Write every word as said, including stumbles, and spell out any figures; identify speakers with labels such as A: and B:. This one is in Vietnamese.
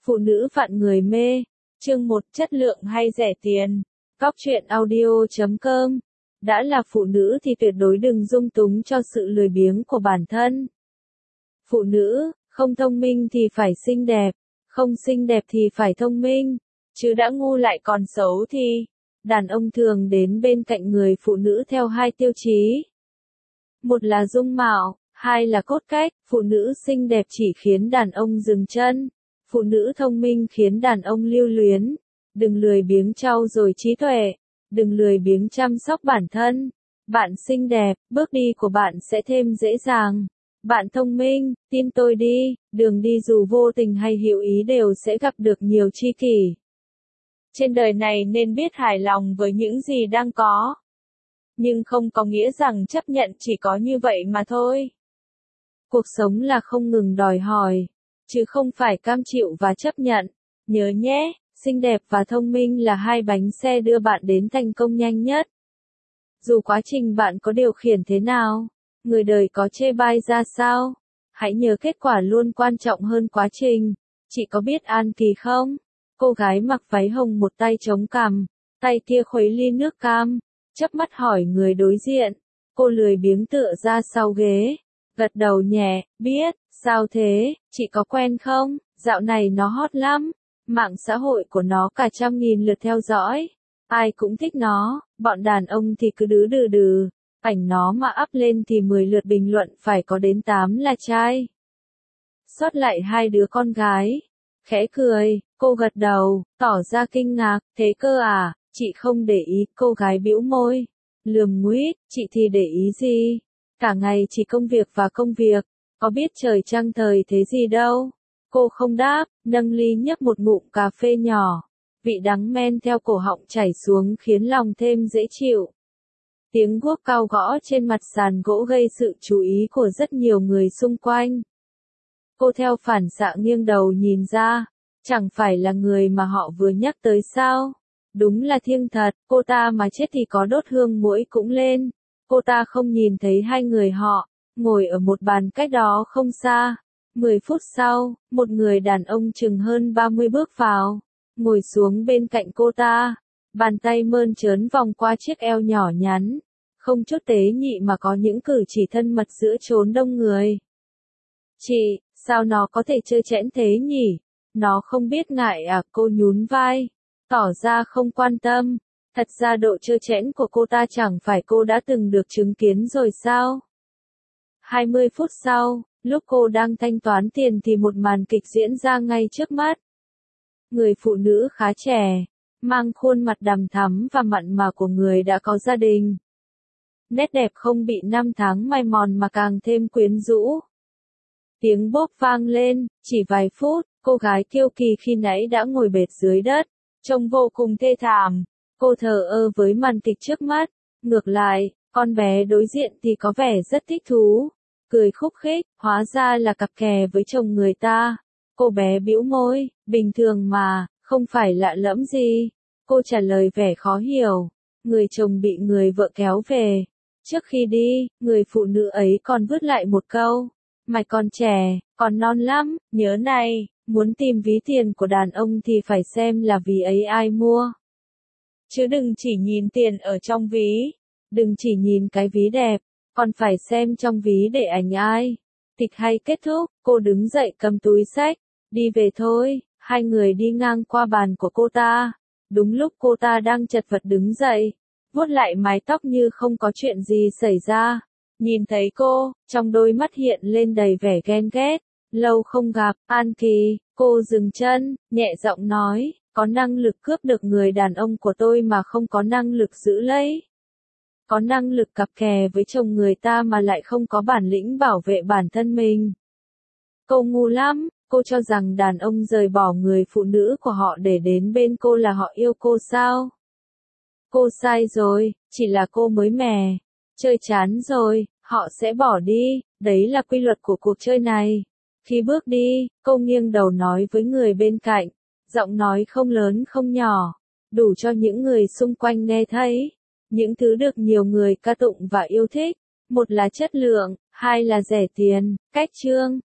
A: Phụ nữ vạn người mê. Chương một, chất lượng hay rẻ tiền. Góc truyện audio chấm com. Đã là phụ nữ thì tuyệt đối đừng dung túng cho sự lười biếng của bản thân. Phụ nữ, không thông minh thì phải xinh đẹp, không xinh đẹp thì phải thông minh, chứ đã ngu lại còn xấu thì. Đàn ông thường đến bên cạnh người phụ nữ theo hai tiêu chí. Một là dung mạo, hai là cốt cách. Phụ nữ xinh đẹp chỉ khiến đàn ông dừng chân. Phụ nữ thông minh khiến đàn ông lưu luyến. Đừng lười biếng trau dồi trí tuệ. Đừng lười biếng chăm sóc bản thân. Bạn xinh đẹp, bước đi của bạn sẽ thêm dễ dàng. Bạn thông minh, tin tôi đi, đường đi dù vô tình hay hữu ý đều sẽ gặp được nhiều tri kỷ. Trên đời này nên biết hài lòng với những gì đang có. Nhưng không có nghĩa rằng chấp nhận chỉ có như vậy mà thôi. Cuộc sống là không ngừng đòi hỏi, chứ không phải cam chịu và chấp nhận. Nhớ nhé, xinh đẹp và thông minh là hai bánh xe đưa bạn đến thành công nhanh nhất. Dù quá trình bạn có điều khiển thế nào, người đời có chê bai ra sao, hãy nhớ kết quả luôn quan trọng hơn quá trình. Chị có biết An Kỳ không? Cô gái mặc váy hồng một tay chống cằm, tay kia khuấy ly nước cam, chớp mắt hỏi người đối diện. Cô lười biếng tựa ra sau ghế, gật đầu nhẹ, biết, sao thế, chị có quen không? Dạo này nó hot lắm, mạng xã hội của nó cả trăm nghìn lượt theo dõi, ai cũng thích nó, bọn đàn ông thì cứ đứ đừ đừ, ảnh nó mà up lên thì mười lượt bình luận phải có đến tám là trai. Sót lại hai đứa con gái, khẽ cười, cô gật đầu, tỏ ra kinh ngạc, thế cơ à, chị không để ý. Cô gái bĩu môi, lườm nguýt, chị thì để ý gì, cả ngày chỉ công việc và công việc, có biết trời trăng thời thế gì đâu. Cô không đáp, nâng ly nhấp một ngụm cà phê nhỏ, vị đắng men theo cổ họng chảy xuống khiến lòng thêm dễ chịu. Tiếng guốc cao gõ trên mặt sàn gỗ gây sự chú ý của rất nhiều người xung quanh. Cô theo phản xạ nghiêng đầu nhìn ra, chẳng phải là người mà họ vừa nhắc tới sao? Đúng là thiêng thật, cô ta mà chết thì có đốt hương muỗi cũng lên. Cô ta không nhìn thấy hai người họ, ngồi ở một bàn cách đó không xa. Mười phút sau, một người đàn ông chừng hơn ba mươi bước vào, ngồi xuống bên cạnh cô ta. Bàn tay mơn trớn vòng qua chiếc eo nhỏ nhắn, không chút tế nhị mà có những cử chỉ thân mật giữa chốn đông người. Chị, sao nó có thể trơ trẽn thế nhỉ? Nó không biết ngại à? Cô nhún vai, tỏ ra không quan tâm. Thật ra độ trơ trẽn của cô ta chẳng phải cô đã từng được chứng kiến rồi sao? hai mươi phút sau, lúc cô đang thanh toán tiền thì một màn kịch diễn ra ngay trước mắt. Người phụ nữ khá trẻ, mang khuôn mặt đằm thắm và mặn mà của người đã có gia đình. Nét đẹp không bị năm tháng mài mòn mà càng thêm quyến rũ. Tiếng bốp vang lên, chỉ vài phút, cô gái kiêu kỳ khi nãy đã ngồi bệt dưới đất, trông vô cùng thê thảm. Cô thờ ơ với màn kịch trước mắt, ngược lại, con bé đối diện thì có vẻ rất thích thú, cười khúc khích, hóa ra là cặp kè với chồng người ta. Cô bé bĩu môi, bình thường mà, không phải lạ lẫm gì. Cô trả lời vẻ khó hiểu, người chồng bị người vợ kéo về. Trước khi đi, người phụ nữ ấy còn vứt lại một câu, mày còn trẻ, còn non lắm, nhớ này, muốn tìm ví tiền của đàn ông thì phải xem là ví ấy ai mua. Chứ đừng chỉ nhìn tiền ở trong ví, đừng chỉ nhìn cái ví đẹp, còn phải xem trong ví để ảnh ai. Kịch hay kết thúc, cô đứng dậy cầm túi xách, đi về thôi. Hai người đi ngang qua bàn của cô ta, đúng lúc cô ta đang chật vật đứng dậy, vuốt lại mái tóc như không có chuyện gì xảy ra. Nhìn thấy cô, trong đôi mắt hiện lên đầy vẻ ghen ghét. Lâu không gặp, An Kỳ. Cô dừng chân, nhẹ giọng nói, có năng lực cướp được người đàn ông của tôi mà không có năng lực giữ lấy. Có năng lực cặp kè với chồng người ta mà lại không có bản lĩnh bảo vệ bản thân mình. Cô ngu lắm, cô cho rằng đàn ông rời bỏ người phụ nữ của họ để đến bên cô là họ yêu cô sao? Cô sai rồi, chỉ là cô mới mẻ, chơi chán rồi, họ sẽ bỏ đi, đấy là quy luật của cuộc chơi này. Khi bước đi, cô nghiêng đầu nói với người bên cạnh, giọng nói không lớn không nhỏ, đủ cho những người xung quanh nghe thấy. Những thứ được nhiều người ca tụng và yêu thích, một là chất lượng, hai là rẻ tiền. Cách chương